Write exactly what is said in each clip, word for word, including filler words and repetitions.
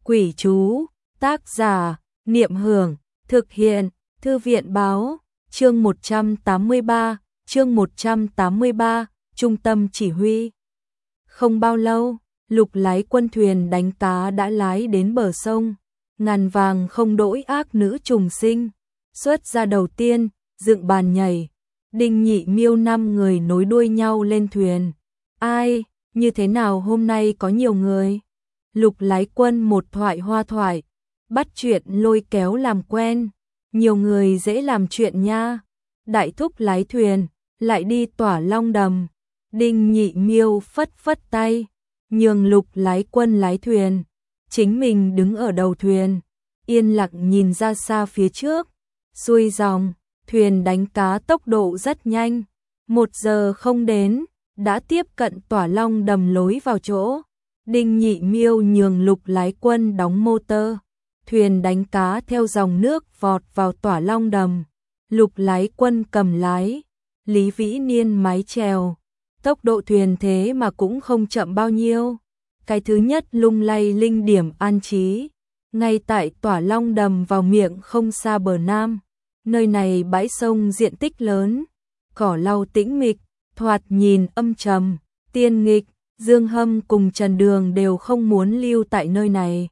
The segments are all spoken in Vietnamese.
Quỷ chú, tác giả, Niệm Hưởng, thực hiện, Thư viện báo, chương một trăm tám mươi ba, chương một trăm tám mươi ba, trung tâm chỉ huy. Không bao lâu, Lục lái quân thuyền đánh cá đã lái đến bờ sông, ngàn vàng không đổi ác nữ trùng sinh, xuất ra đầu tiên, dựng bàn nhảy, Đinh Nhị Miêu năm người nối đuôi nhau lên thuyền. Ai, như thế nào hôm nay có nhiều người? Lục lái quân một thoại hoa thoại, bắt chuyện lôi kéo làm quen, nhiều người dễ làm chuyện nha. Đại thúc lái thuyền, lại đi Tỏa Long Đầm. Đinh Nhị Miêu phất phất tay, nhường Lục lái quân lái thuyền, chính mình đứng ở đầu thuyền, yên lặng nhìn ra xa phía trước. Xuôi dòng, thuyền đánh cá tốc độ rất nhanh, một giờ không đến, đã tiếp cận Tỏa Long Đầm lối vào chỗ. Đinh Nhị Miêu nhường Lục lái quân đóng motor, thuyền đánh cá theo dòng nước vọt vào Tỏa Long Đầm. Lục lái quân cầm lái, Lý Vĩ Niên mái chèo, tốc độ thuyền thế mà cũng không chậm bao nhiêu. Cái thứ nhất lung lay linh điểm an trí, ngay tại Tỏa Long Đầm vào miệng không xa bờ nam. Nơi này bãi sông diện tích lớn, cỏ lau tĩnh mịch, thoạt nhìn âm trầm, tiên nghịch. Dương Hâm cùng Trần Đường đều không muốn lưu tại nơi này.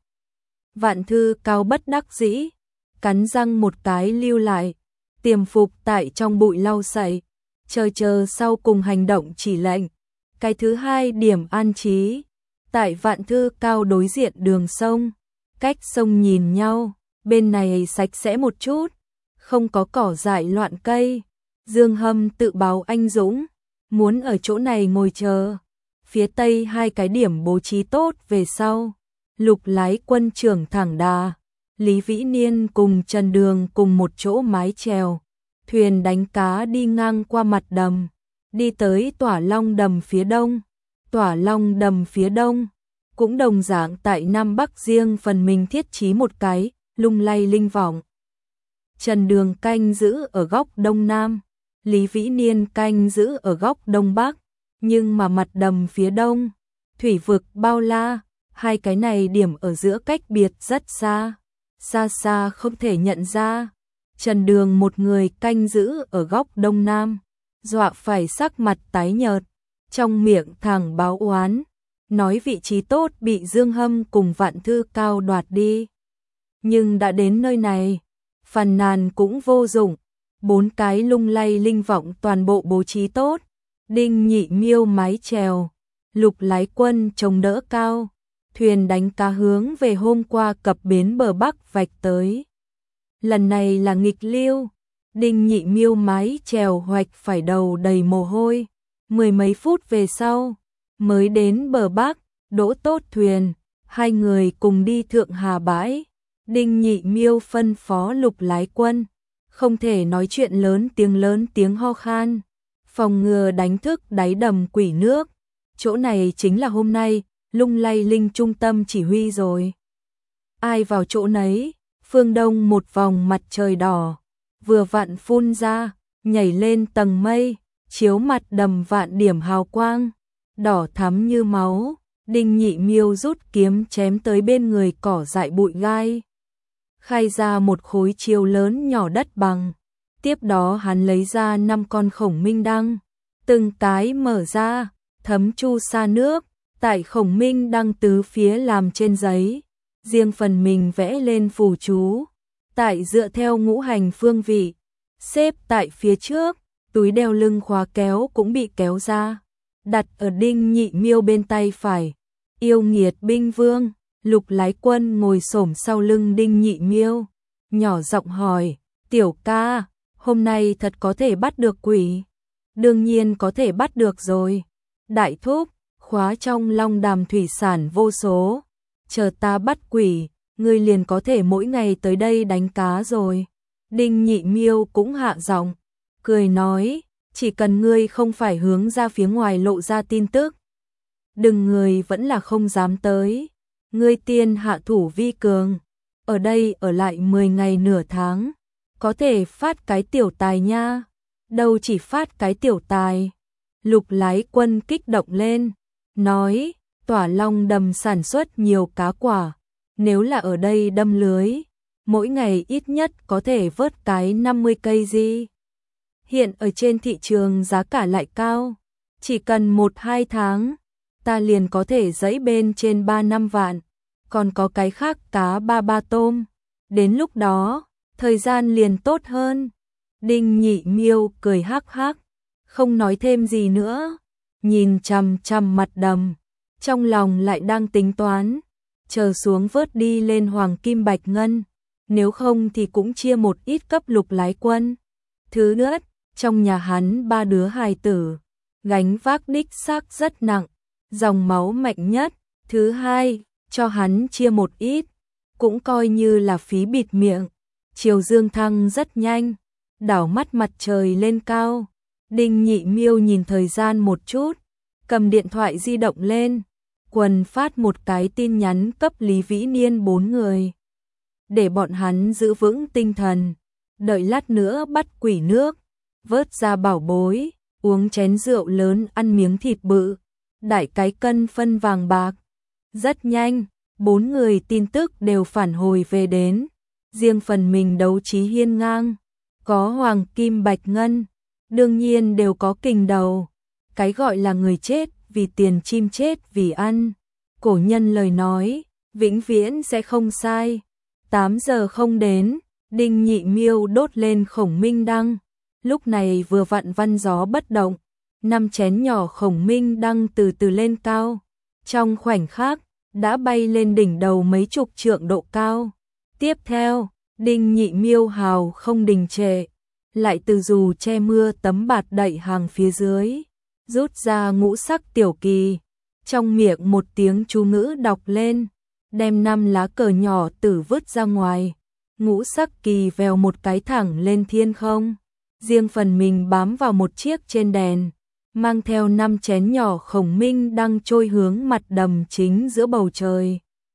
Vạn Thư Cao bất đắc dĩ, cắn răng một cái lưu lại, tiềm phục tại trong bụi lau sậy, chờ chờ sau cùng hành động chỉ lệnh. Cái thứ hai điểm an trí, tại Vạn Thư Cao đối diện đường sông, cách sông nhìn nhau, bên này sạch sẽ một chút, không có cỏ dại loạn cây. Dương Hâm tự báo anh dũng, muốn ở chỗ này ngồi chờ. Phía tây hai cái điểm bố trí tốt về sau, Lục lái quân trưởng thẳng đà, Lý Vĩ Niên cùng Trần Đường cùng một chỗ mái chèo, thuyền đánh cá đi ngang qua mặt đầm, đi tới Tỏa Long Đầm phía đông. Tỏa Long Đầm phía đông cũng đồng dạng tại Nam Bắc riêng phần mình thiết trí một cái lung lay linh vọng. Trần Đường canh giữ ở góc đông nam, Lý Vĩ Niên canh giữ ở góc đông bắc. Nhưng mà mặt đầm phía đông, thủy vực bao la, hai cái này điểm ở giữa cách biệt rất xa, xa xa không thể nhận ra. Trần Đường một người canh giữ ở góc đông nam, dọa phải sắc mặt tái nhợt, trong miệng thẳng báo oán, nói vị trí tốt bị Dương Hâm cùng Vạn Thư Cao đoạt đi. Nhưng đã đến nơi này, phàn nàn cũng vô dụng, bốn cái lung lay linh vọng toàn bộ bố trí tốt. Đinh Nhị Miêu mái chèo, Lục lái quân chống đỡ cao, thuyền đánh cá hướng về hôm qua cập bến bờ bắc vạch tới. Lần này là nghịch lưu, Đinh Nhị Miêu mái chèo hoạch phải đầu đầy mồ hôi, mười mấy phút về sau, mới đến bờ bắc, đỗ tốt thuyền, hai người cùng đi thượng hà bãi. Đinh Nhị Miêu phân phó Lục lái quân, không thể nói chuyện lớn tiếng lớn tiếng ho khan, phòng ngừa đánh thức đáy đầm quỷ nước. Chỗ này chính là hôm nay lung lay linh trung tâm chỉ huy rồi. Ai vào chỗ nấy, phương đông một vòng mặt trời đỏ, vừa vặn phun ra, nhảy lên tầng mây, chiếu mặt đầm vạn điểm hào quang, đỏ thắm như máu. Đinh Nhị Miêu rút kiếm chém tới bên người cỏ dại bụi gai, khai ra một khối chiều lớn nhỏ đất bằng. Tiếp đó hắn lấy ra năm con khổng minh đăng, từng cái mở ra, thấm chu sa nước, tại khổng minh đăng tứ phía làm trên giấy, riêng phần mình vẽ lên phù chú, tại dựa theo ngũ hành phương vị, xếp tại phía trước, túi đeo lưng khóa kéo cũng bị kéo ra, đặt ở Đinh Nhị Miêu bên tay phải. Yêu nghiệt binh vương, Lục lái quân ngồi xổm sau lưng Đinh Nhị Miêu, nhỏ giọng hỏi, tiểu ca, hôm nay thật có thể bắt được quỷ? Đương nhiên có thể bắt được rồi. Đại thúc, khóa trong long đàm thủy sản vô số, chờ ta bắt quỷ, ngươi liền có thể mỗi ngày tới đây đánh cá rồi. Đinh Nhị Miêu cũng hạ giọng, cười nói, chỉ cần ngươi không phải hướng ra phía ngoài lộ ra tin tức, đừng người vẫn là không dám tới. Ngươi tiên hạ thủ vi cường, ở đây ở lại mười ngày nửa tháng, có thể phát cái tiểu tài nha. Đâu chỉ phát cái tiểu tài. Lục lái quân kích động lên, nói, Tỏa Long Đầm sản xuất nhiều cá quả, nếu là ở đây đâm lưới, mỗi ngày ít nhất có thể vớt cái năm mươi cây gì. Hiện ở trên thị trường giá cả lại cao, chỉ cần một hai tháng, ta liền có thể dẫy bên trên ba năm vạn, còn có cái khác cá ba ba tôm, đến lúc đó, thời gian liền tốt hơn. Đinh Nhị Miêu cười hắc hắc, không nói thêm gì nữa, nhìn chằm chằm mặt đầm, trong lòng lại đang tính toán, chờ xuống vớt đi lên hoàng kim bạch ngân, nếu không thì cũng chia một ít cấp lục lái quân. Thứ nữa, trong nhà hắn ba đứa hài tử, gánh vác đích xác rất nặng, dòng máu mạnh nhất. Thứ hai, cho hắn chia một ít, cũng coi như là phí bịt miệng. Chiều dương thăng rất nhanh, đảo mắt mặt trời lên cao. Đinh Nhị Miêu nhìn thời gian một chút, cầm điện thoại di động lên, quần phát một cái tin nhắn cấp Lý Vĩ Niên bốn người. Để bọn hắn giữ vững tinh thần, đợi lát nữa bắt quỷ nước, vớt ra bảo bối, uống chén rượu lớn, ăn miếng thịt bự, đại cái cân phân vàng bạc. Rất nhanh, bốn người tin tức đều phản hồi về đến, riêng phần mình đấu trí hiên ngang, có hoàng kim bạch ngân, đương nhiên đều có kình đầu. Cái gọi là người chết vì tiền, chim chết vì ăn, cổ nhân lời nói, vĩnh viễn sẽ không sai. Tám giờ không đến, Đinh Nhị Miêu đốt lên khổng minh đăng, lúc này vừa vặn văn gió bất động, năm chén nhỏ khổng minh đăng từ từ lên cao, trong khoảnh khắc đã bay lên đỉnh đầu mấy chục trượng độ cao. Tiếp theo, Đinh Nhị Miêu hào không đình trệ, lại từ dù che mưa tấm bạt đậy hàng phía dưới, rút ra ngũ sắc tiểu kỳ, trong miệng một tiếng chú ngữ đọc lên, đem năm lá cờ nhỏ tử vứt ra ngoài, ngũ sắc kỳ vèo một cái thẳng lên thiên không, riêng phần mình bám vào một chiếc trên đèn, mang theo năm chén nhỏ khổng minh đang trôi hướng mặt đầm chính giữa bầu trời.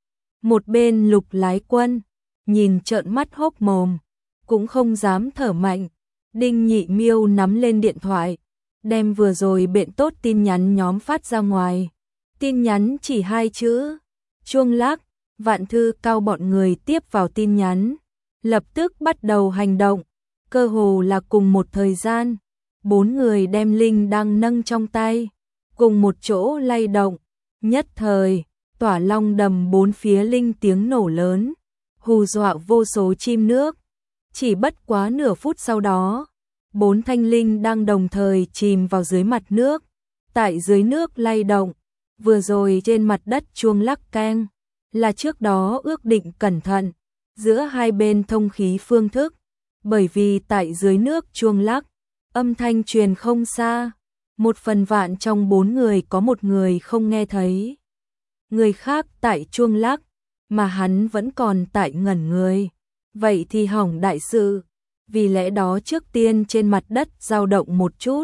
Một bên lục lái quân, nhìn trợn mắt hốc mồm, cũng không dám thở mạnh. Đinh Nhị Miêu nắm lên điện thoại, đem vừa rồi bện tốt tin nhắn nhóm phát ra ngoài. Tin nhắn chỉ hai chữ, chuông lắc, Vạn Thư Cao bọn người tiếp vào tin nhắn, lập tức bắt đầu hành động, cơ hồ là cùng một thời gian. Bốn người đem linh đang nâng trong tay, cùng một chỗ lay động, nhất thời, tỏa long đầm bốn phía linh tiếng nổ lớn, hù dọa vô số chim nước. Chỉ bất quá nửa phút sau đó, bốn thanh linh đang đồng thời chìm vào dưới mặt nước, tại dưới nước lay động, vừa rồi trên mặt đất chuông lắc keng, là trước đó ước định cẩn thận, giữa hai bên thông khí phương thức, bởi vì tại dưới nước chuông lắc, âm thanh truyền không xa, một phần vạn trong bốn người có một người không nghe thấy. Người khác tại chuông lắc, mà hắn vẫn còn tại ngẩn người, vậy thì hỏng đại sự, vì lẽ đó trước tiên trên mặt đất dao động một chút,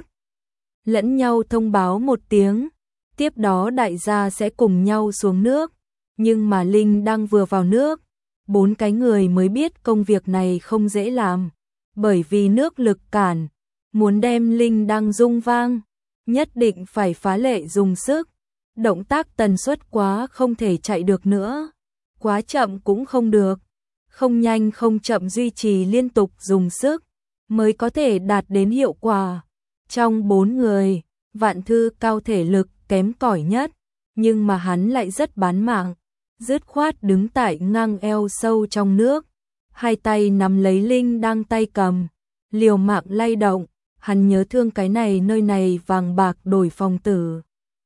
lẫn nhau thông báo một tiếng, tiếp đó đại gia sẽ cùng nhau xuống nước, nhưng mà linh đang vừa vào nước, bốn cái người mới biết công việc này không dễ làm, bởi vì nước lực cản, muốn đem linh đang rung vang, nhất định phải phá lệ dùng sức, động tác tần suất quá không thể chạy được nữa, quá chậm cũng không được, không nhanh không chậm duy trì liên tục dùng sức, mới có thể đạt đến hiệu quả. Trong bốn người, Vạn Thư Cao thể lực kém cỏi nhất, nhưng mà hắn lại rất bán mạng, dứt khoát đứng tại ngang eo sâu trong nước, hai tay nắm lấy linh đang tay cầm, liều mạng lay động, hắn nhớ thương cái này nơi này vàng bạc đổi phòng tử.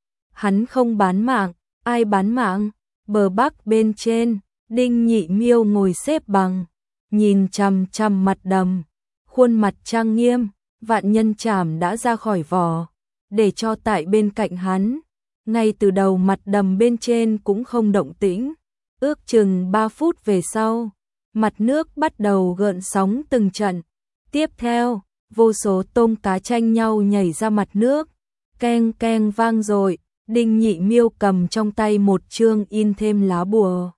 Hắn không bán mạng, ai bán mạng? Bờ bắc bên trên, Đinh Nhị Miêu ngồi xếp bằng, nhìn chằm chằm mặt đầm, khuôn mặt trang nghiêm, vạn nhân trảm đã ra khỏi vỏ, để cho tại bên cạnh hắn, ngay từ đầu mặt đầm bên trên cũng không động tĩnh, ước chừng ba phút về sau, mặt nước bắt đầu gợn sóng từng trận, tiếp theo, vô số tôm cá tranh nhau nhảy ra mặt nước, keng keng vang dội. Đinh Nhị Miêu cầm trong tay một chương in thêm lá bùa,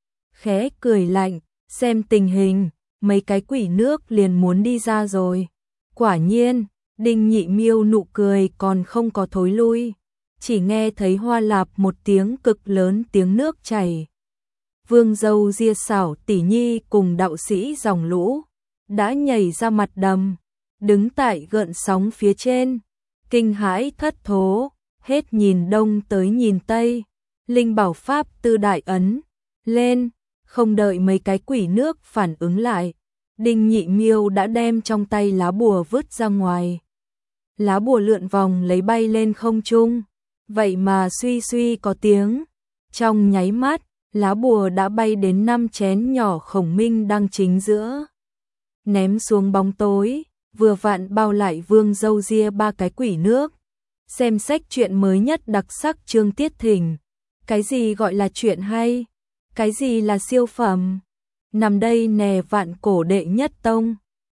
khẽ cười lạnh, xem tình hình, mấy cái quỷ nước liền muốn đi ra rồi. Quả nhiên, Đinh Nhị Miêu nụ cười còn không có thối lui, chỉ nghe thấy hoa lạp một tiếng cực lớn, tiếng nước chảy Vương dâu ria xảo tỷ nhi cùng đạo sĩ dòng lũ đã nhảy ra mặt đầm, đứng tại gợn sóng phía trên, kinh hãi thất thố, hết nhìn đông tới nhìn tây. Linh bảo pháp tư đại ấn lên, không đợi mấy cái quỷ nước phản ứng lại, Đinh Nhị Miêu đã đem trong tay lá bùa vứt ra ngoài. Lá bùa lượn vòng lấy bay lên không trung, vậy mà suy suy có tiếng. Trong nháy mắt, lá bùa đã bay đến năm chén nhỏ khổng minh đang chính giữa. Ném xuống bóng tối, vừa vặn bao lại Vương dâu ria ba cái quỷ nước. Xem sách truyện mới nhất đặc sắc chương tiết thỉnh. Cái gì gọi là chuyện hay? Cái gì là siêu phẩm? Nằm đây nè vạn cổ đệ nhất tông.